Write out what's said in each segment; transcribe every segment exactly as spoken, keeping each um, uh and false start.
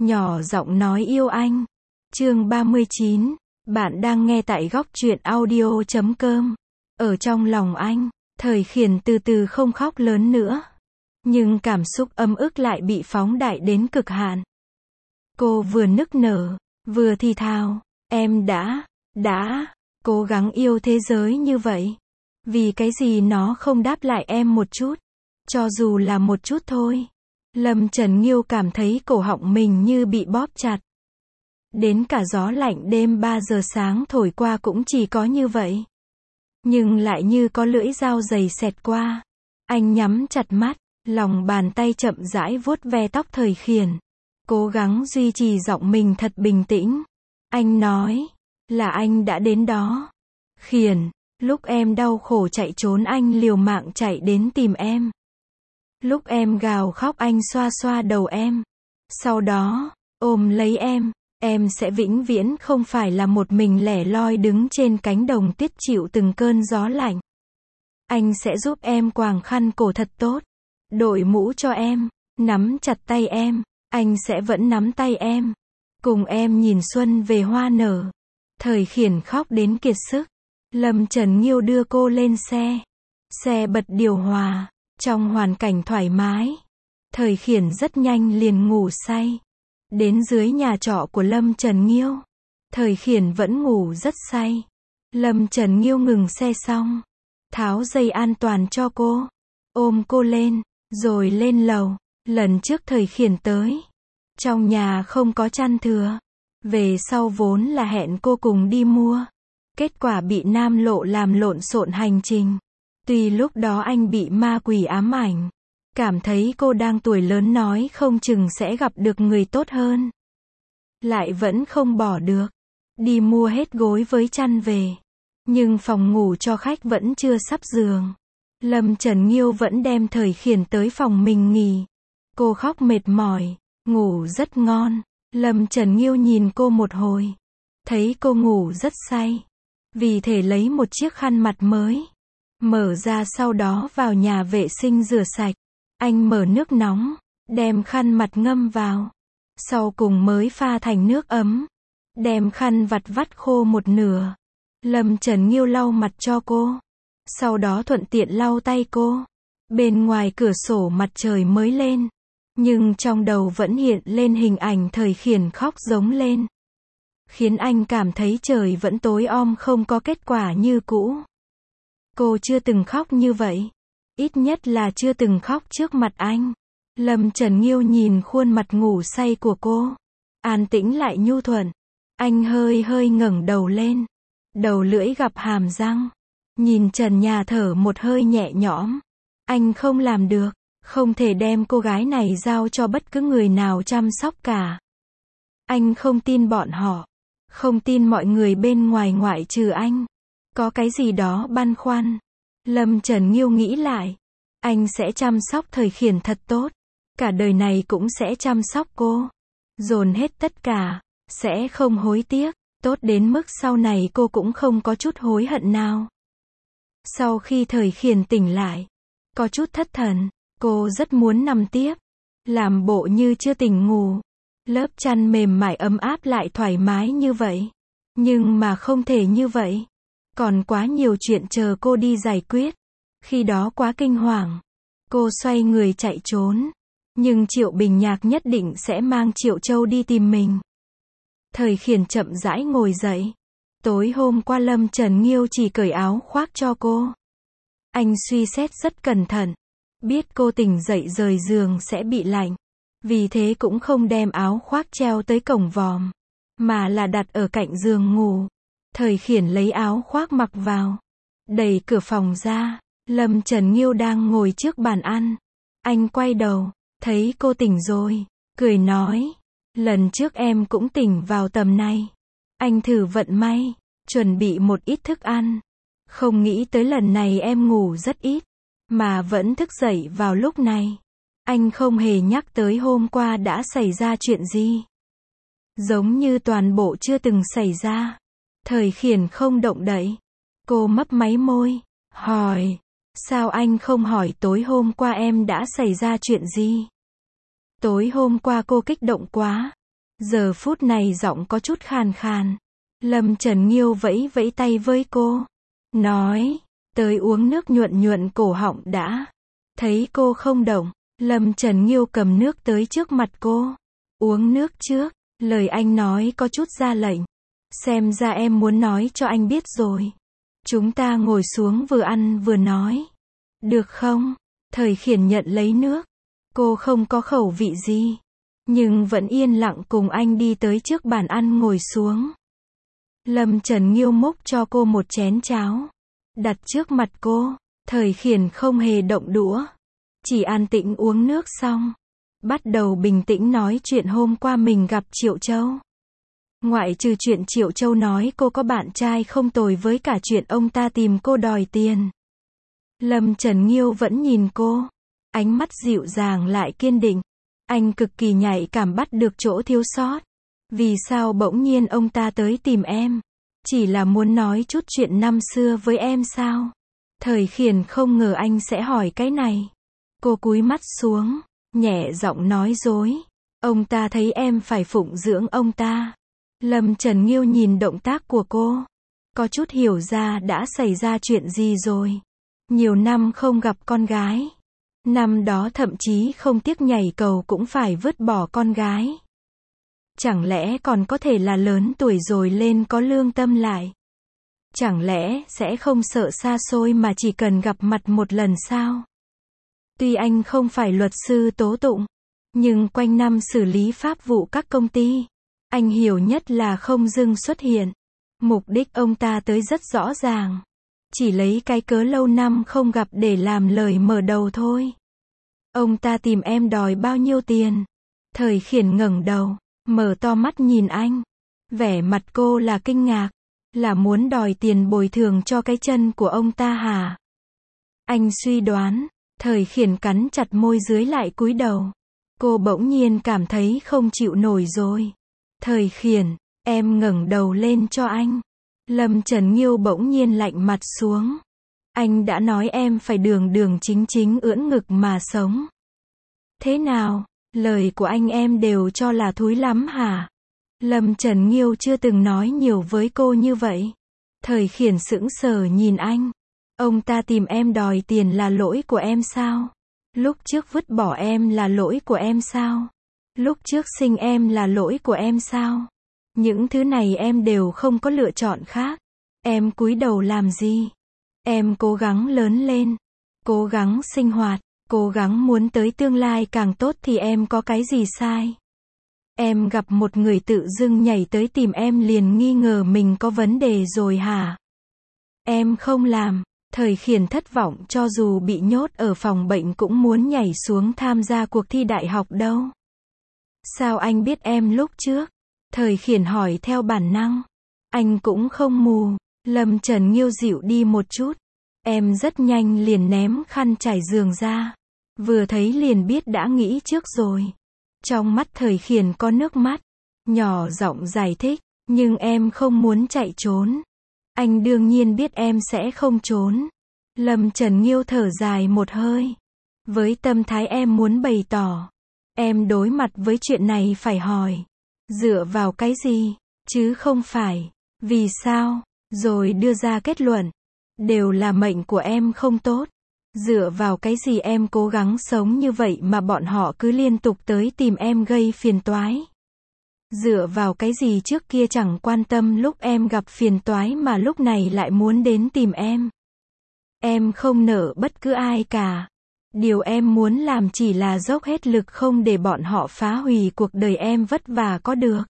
nhỏ giọng nói yêu anh. Chương ba mươi chín. Bạn đang nghe tại góc truyện audio chấm com. Ở trong lòng anh, Thời Khiển từ từ không khóc lớn nữa. Nhưng cảm xúc ấm ức lại bị phóng đại đến cực hạn. Cô vừa nức nở, vừa thì thào, em đã, đã, cố gắng yêu thế giới như vậy. Vì cái gì nó không đáp lại em một chút, cho dù là một chút thôi. Lâm Trần Nghiêu cảm thấy cổ họng mình như bị bóp chặt. Đến cả gió lạnh đêm ba giờ sáng thổi qua cũng chỉ có như vậy. Nhưng lại như có lưỡi dao dày xẹt qua. Anh nhắm chặt mắt, lòng bàn tay chậm rãi vuốt ve tóc Thời Khiển. Cố gắng duy trì giọng mình thật bình tĩnh. Anh nói, là anh đã đến đó. Khiển, lúc em đau khổ chạy trốn anh liều mạng chạy đến tìm em. Lúc em gào khóc anh xoa xoa đầu em. Sau đó, ôm lấy em. Em sẽ vĩnh viễn không phải là một mình lẻ loi đứng trên cánh đồng tuyết chịu từng cơn gió lạnh. Anh sẽ giúp em quàng khăn cổ thật tốt. Đội mũ cho em. Nắm chặt tay em. Anh sẽ vẫn nắm tay em. Cùng em nhìn xuân về hoa nở. Thời Khiển khóc đến kiệt sức. Lâm Trần Nghiêu đưa cô lên xe. Xe bật điều hòa. Trong hoàn cảnh thoải mái. Thời Khiển rất nhanh liền ngủ say. Đến dưới nhà trọ của Lâm Trần Nghiêu. Thời Khiển vẫn ngủ rất say. Lâm Trần Nghiêu ngừng xe xong. Tháo dây an toàn cho cô. Ôm cô lên. Rồi lên lầu. Lần trước Thời Khiển tới. Trong nhà không có chăn thừa. Về sau vốn là hẹn cô cùng đi mua. Kết quả bị Nam Lộ làm lộn xộn hành trình. Tuy lúc đó anh bị ma quỷ ám ảnh. Cảm thấy cô đang tuổi lớn nói không chừng sẽ gặp được người tốt hơn. Lại vẫn không bỏ được. Đi mua hết gối với chăn về. Nhưng phòng ngủ cho khách vẫn chưa sắp giường. Lâm Trần Nghiêu vẫn đem Thời Khiển tới phòng mình nghỉ. Cô khóc mệt mỏi. Ngủ rất ngon. Lâm Trần Nghiêu nhìn cô một hồi. Thấy cô ngủ rất say. Vì thế lấy một chiếc khăn mặt mới. Mở ra sau đó vào nhà vệ sinh rửa sạch. Anh mở nước nóng. Đem khăn mặt ngâm vào. Sau cùng mới pha thành nước ấm. Đem khăn vặt vắt khô một nửa. Lâm Trần Nghiêu lau mặt cho cô. Sau đó thuận tiện lau tay cô. Bên ngoài cửa sổ mặt trời mới lên. Nhưng trong đầu vẫn hiện lên hình ảnh Thời Khiển khóc giống lên. Khiến anh cảm thấy trời vẫn tối om không có kết quả như cũ. Cô chưa từng khóc như vậy. Ít nhất là chưa từng khóc trước mặt anh. Lâm Trần Nghiêu nhìn khuôn mặt ngủ say của cô. An tĩnh lại nhu thuận. Anh hơi hơi ngẩng đầu lên. Đầu lưỡi gặp hàm răng. Nhìn trần nhà thở một hơi nhẹ nhõm. Anh không làm được. Không thể đem cô gái này giao cho bất cứ người nào chăm sóc cả. Anh không tin bọn họ. Không tin mọi người bên ngoài ngoại trừ anh. Có cái gì đó băn khoăn. Lâm Trần Nghiêu nghĩ lại. Anh sẽ chăm sóc Thời Khiển thật tốt. Cả đời này cũng sẽ chăm sóc cô. Dồn hết tất cả. Sẽ không hối tiếc. Tốt đến mức sau này cô cũng không có chút hối hận nào. Sau khi Thời Khiển tỉnh lại. Có chút thất thần. Cô rất muốn nằm tiếp. Làm bộ như chưa tỉnh ngủ. Lớp chăn mềm mại ấm áp lại thoải mái như vậy. Nhưng mà không thể như vậy. Còn quá nhiều chuyện chờ cô đi giải quyết. Khi đó quá kinh hoàng. Cô xoay người chạy trốn. Nhưng Triệu Bình Nhạc nhất định sẽ mang Triệu Châu đi tìm mình. Thời Khiển chậm rãi ngồi dậy. Tối hôm qua Lâm Trần Nghiêu chỉ cởi áo khoác cho cô. Anh suy xét rất cẩn thận. Biết cô tỉnh dậy rời giường sẽ bị lạnh. Vì thế cũng không đem áo khoác treo tới cổng vòm. Mà là đặt ở cạnh giường ngủ. Thời Khiển lấy áo khoác mặc vào. Đẩy cửa phòng ra. Lâm Trần Nghiêu đang ngồi trước bàn ăn. Anh quay đầu. Thấy cô tỉnh rồi. Cười nói. Lần trước em cũng tỉnh vào tầm này. Anh thử vận may. Chuẩn bị một ít thức ăn. Không nghĩ tới lần này em ngủ rất ít. Mà vẫn thức dậy vào lúc này. Anh không hề nhắc tới hôm qua đã xảy ra chuyện gì. Giống như toàn bộ chưa từng xảy ra. Thời Khiển không động đậy. Cô mấp máy môi. Hỏi. Sao anh không hỏi tối hôm qua em đã xảy ra chuyện gì? Tối hôm qua cô kích động quá. Giờ phút này giọng có chút khàn khàn. Lâm Trần Nghiêu vẫy vẫy tay với cô. Nói, tới uống nước nhuận nhuận cổ họng đã. Thấy cô không động, Lâm Trần Nghiêu cầm nước tới trước mặt cô. Uống nước trước, lời anh nói có chút ra lệnh. Xem ra em muốn nói cho anh biết rồi. Chúng ta ngồi xuống vừa ăn vừa nói. Được không? Thời Khiển nhận lấy nước. Cô không có khẩu vị gì, nhưng vẫn yên lặng cùng anh đi tới trước bàn ăn ngồi xuống. Lâm Trần Nghiêu múc cho cô một chén cháo, đặt trước mặt cô. Thời Khiển không hề động đũa, chỉ an tĩnh uống nước xong, bắt đầu bình tĩnh nói chuyện hôm qua mình gặp Triệu Châu. Ngoại trừ chuyện Triệu Châu nói cô có bạn trai không tồi với cả chuyện ông ta tìm cô đòi tiền. Lâm Trần Nghiêu vẫn nhìn cô, ánh mắt dịu dàng lại kiên định. Anh cực kỳ nhạy cảm bắt được chỗ thiếu sót. Vì sao bỗng nhiên ông ta tới tìm em? Chỉ là muốn nói chút chuyện năm xưa với em sao? Thời Khiển không ngờ anh sẽ hỏi cái này. Cô cúi mắt xuống, nhẹ giọng nói dối. Ông ta thấy em phải phụng dưỡng ông ta. Lâm Trần Nghiêu nhìn động tác của cô, có chút hiểu ra đã xảy ra chuyện gì rồi. Nhiều năm không gặp con gái. Năm đó thậm chí không tiếc nhảy cầu cũng phải vứt bỏ con gái. Chẳng lẽ còn có thể là lớn tuổi rồi lên có lương tâm lại? Chẳng lẽ sẽ không sợ xa xôi mà chỉ cần gặp mặt một lần sao? Tuy anh không phải luật sư tố tụng, nhưng quanh năm xử lý pháp vụ các công ty, anh hiểu nhất là không dưng xuất hiện. Mục đích ông ta tới rất rõ ràng. Chỉ lấy cái cớ lâu năm không gặp để làm lời mở đầu thôi. Ông ta tìm em đòi bao nhiêu tiền? Thời Khiển ngẩng đầu, mở to mắt nhìn anh. Vẻ mặt cô là kinh ngạc. Là muốn đòi tiền bồi thường cho cái chân của ông ta hả? Anh suy đoán. Thời Khiển cắn chặt môi dưới lại cúi đầu. Cô bỗng nhiên cảm thấy không chịu nổi rồi. Thời Khiển, em ngẩng đầu lên cho anh. Lâm Trần Nghiêu bỗng nhiên lạnh mặt xuống. Anh đã nói em phải đường đường chính chính ưỡn ngực mà sống. Thế nào, lời của anh em đều cho là thúi lắm hả? Lâm Trần Nghiêu chưa từng nói nhiều với cô như vậy. Thời Khiển sững sờ nhìn anh. Ông ta tìm em đòi tiền là lỗi của em sao? Lúc trước vứt bỏ em là lỗi của em sao? Lúc trước sinh em là lỗi của em sao? Những thứ này em đều không có lựa chọn khác. Em cúi đầu làm gì? Em cố gắng lớn lên, cố gắng sinh hoạt, cố gắng muốn tới tương lai càng tốt thì em có cái gì sai? Em gặp một người tự dưng nhảy tới tìm em liền nghi ngờ mình có vấn đề rồi hả? Em không làm. Thời Khiển thất vọng, cho dù bị nhốt ở phòng bệnh cũng muốn nhảy xuống tham gia cuộc thi đại học đâu. Sao anh biết em lúc trước? Thời Khiển hỏi theo bản năng. Anh cũng không mù. Lâm Trần Nghiêu dịu đi một chút. Em rất nhanh liền ném khăn trải giường ra. Vừa thấy liền biết đã nghĩ trước rồi. Trong mắt Thời Khiển có nước mắt. Nhỏ giọng giải thích. Nhưng em không muốn chạy trốn. Anh đương nhiên biết em sẽ không trốn. Lâm Trần Nghiêu thở dài một hơi. Với tâm thái em muốn bày tỏ. Em đối mặt với chuyện này phải hỏi. Dựa vào cái gì? Chứ không phải. Vì sao? Rồi đưa ra kết luận. Đều là mệnh của em không tốt. Dựa vào cái gì em cố gắng sống như vậy mà bọn họ cứ liên tục tới tìm em gây phiền toái? Dựa vào cái gì trước kia chẳng quan tâm lúc em gặp phiền toái mà lúc này lại muốn đến tìm em? Em không nợ bất cứ ai cả. Điều em muốn làm chỉ là dốc hết lực không để bọn họ phá hủy cuộc đời em vất vả có được.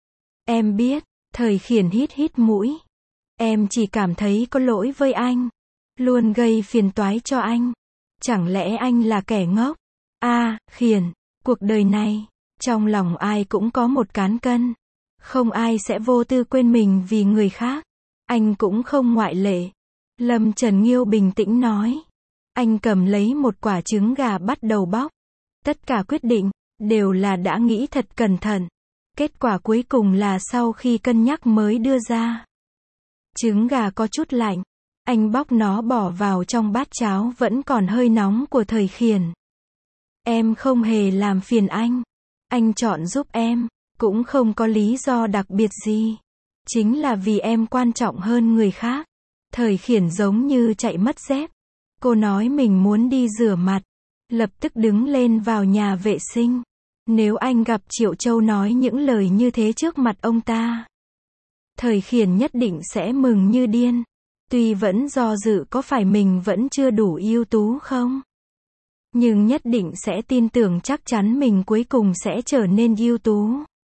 Em biết. Thời Khiển hít hít mũi. Em chỉ cảm thấy có lỗi với anh. Luôn gây phiền toái cho anh. Chẳng lẽ anh là kẻ ngốc? A, à, Khiển, cuộc đời này, trong lòng ai cũng có một cán cân. Không ai sẽ vô tư quên mình vì người khác. Anh cũng không ngoại lệ. Lâm Trần Nghiêu bình tĩnh nói. Anh cầm lấy một quả trứng gà bắt đầu bóc. Tất cả quyết định, đều là đã nghĩ thật cẩn thận. Kết quả cuối cùng là sau khi cân nhắc mới đưa ra. Trứng gà có chút lạnh. Anh bóc nó bỏ vào trong bát cháo vẫn còn hơi nóng của Thời Khiển. Em không hề làm phiền anh. Anh chọn giúp em. Cũng không có lý do đặc biệt gì. Chính là vì em quan trọng hơn người khác. Thời Khiển giống như chạy mất dép. Cô nói mình muốn đi rửa mặt. Lập tức đứng lên vào nhà vệ sinh. Nếu anh gặp Triệu Châu nói những lời như thế trước mặt ông ta, Thời Khiển nhất định sẽ mừng như điên. Tuy vẫn do dự có phải mình vẫn chưa đủ ưu tú không, nhưng nhất định sẽ tin tưởng chắc chắn mình cuối cùng sẽ trở nên ưu tú.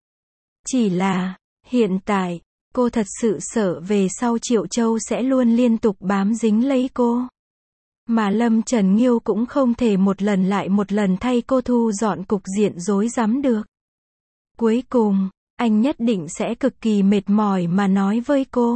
Chỉ là, hiện tại, cô thật sự sợ về sau Triệu Châu sẽ luôn liên tục bám dính lấy cô. Mà Lâm Trần Nghiêu cũng không thể một lần lại một lần thay cô thu dọn cục diện rối rắm được. Cuối cùng, anh nhất định sẽ cực kỳ mệt mỏi mà nói với cô.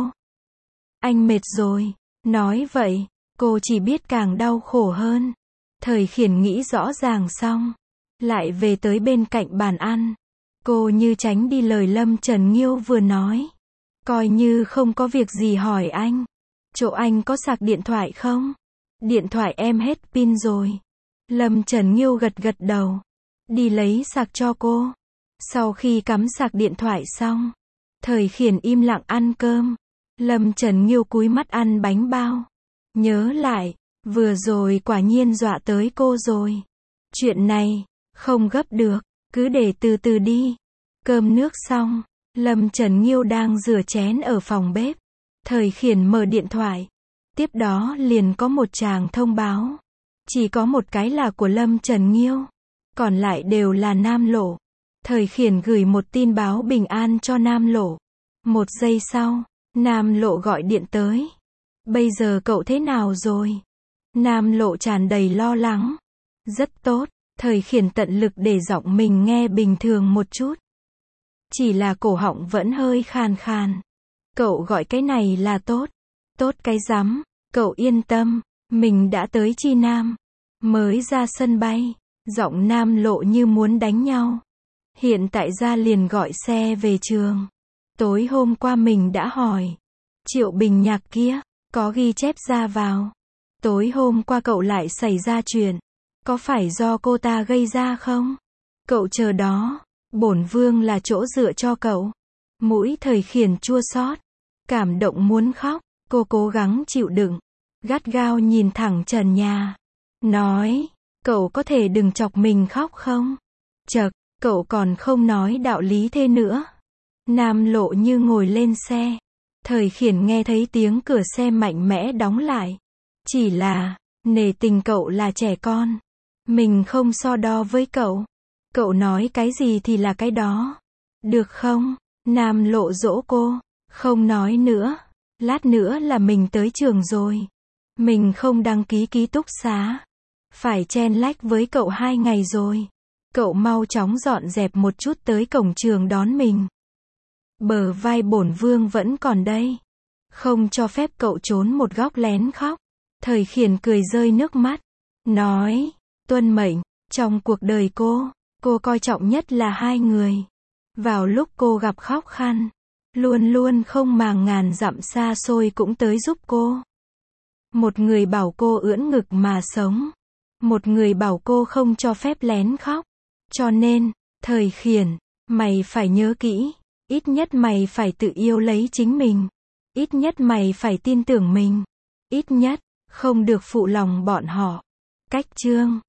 Anh mệt rồi. Nói vậy, cô chỉ biết càng đau khổ hơn. Thời Khiển nghĩ rõ ràng xong, lại về tới bên cạnh bàn ăn. Cô như tránh đi lời Lâm Trần Nghiêu vừa nói. Coi như không có việc gì hỏi anh. Chỗ anh có sạc điện thoại không? Điện thoại em hết pin rồi. Lâm Trần Nghiêu gật gật đầu. Đi lấy sạc cho cô. Sau khi cắm sạc điện thoại xong, Thời Khiển im lặng ăn cơm. Lâm Trần Nghiêu cúi mắt ăn bánh bao. Nhớ lại, vừa rồi quả nhiên dọa tới cô rồi. Chuyện này, không gấp được, cứ để từ từ đi. Cơm nước xong, Lâm Trần Nghiêu đang rửa chén ở phòng bếp. Thời Khiển mở điện thoại. Tiếp đó liền có một tràng thông báo. Chỉ có một cái là của Lâm Trần Nghiêu. Còn lại đều là Nam Lộ. Thời Khiển gửi một tin báo bình an cho Nam Lộ. Một giây sau, Nam Lộ gọi điện tới. Bây giờ cậu thế nào rồi? Nam Lộ tràn đầy lo lắng. Rất tốt. Thời Khiển tận lực để giọng mình nghe bình thường một chút. Chỉ là cổ họng vẫn hơi khàn khàn. Cậu gọi cái này là tốt. Tốt cái rắm. Cậu yên tâm. Mình đã tới Chi Nam. Mới ra sân bay. Giọng Nam Lộ như muốn đánh nhau. Hiện tại ra liền gọi xe về trường. Tối hôm qua mình đã hỏi. Triệu Bình Nhạc kia, có ghi chép ra vào. Tối hôm qua cậu lại xảy ra chuyện. Có phải do cô ta gây ra không? Cậu chờ đó. Bổn vương là chỗ dựa cho cậu. Mũi Thời Khiển chua xót. Cảm động muốn khóc. Cô cố gắng chịu đựng. Gắt gao nhìn thẳng trần nhà. Nói, cậu có thể đừng chọc mình khóc không? Chậc, cậu còn không nói đạo lý thế nữa. Nam Lộ như ngồi lên xe. Thời Khiển nghe thấy tiếng cửa xe mạnh mẽ đóng lại. Chỉ là, nể tình cậu là trẻ con. Mình không so đo với cậu. Cậu nói cái gì thì là cái đó. Được không? Nam Lộ dỗ cô. Không nói nữa. Lát nữa là mình tới trường rồi. Mình không đăng ký ký túc xá. Phải chen lách với cậu hai ngày rồi. Cậu mau chóng dọn dẹp một chút tới cổng trường đón mình. Bờ vai bổn vương vẫn còn đây. Không cho phép cậu trốn một góc lén khóc. Thời Khiển cười rơi nước mắt. Nói, tuân mệnh, trong cuộc đời cô, cô coi trọng nhất là hai người. Vào lúc cô gặp khó khăn, luôn luôn không màng ngàn dặm xa xôi cũng tới giúp cô. Một người bảo cô ưỡn ngực mà sống. Một người bảo cô không cho phép lén khóc. Cho nên, Thời Khiển, mày phải nhớ kỹ. Ít nhất mày phải tự yêu lấy chính mình. Ít nhất mày phải tin tưởng mình. Ít nhất, không được phụ lòng bọn họ. Cách chương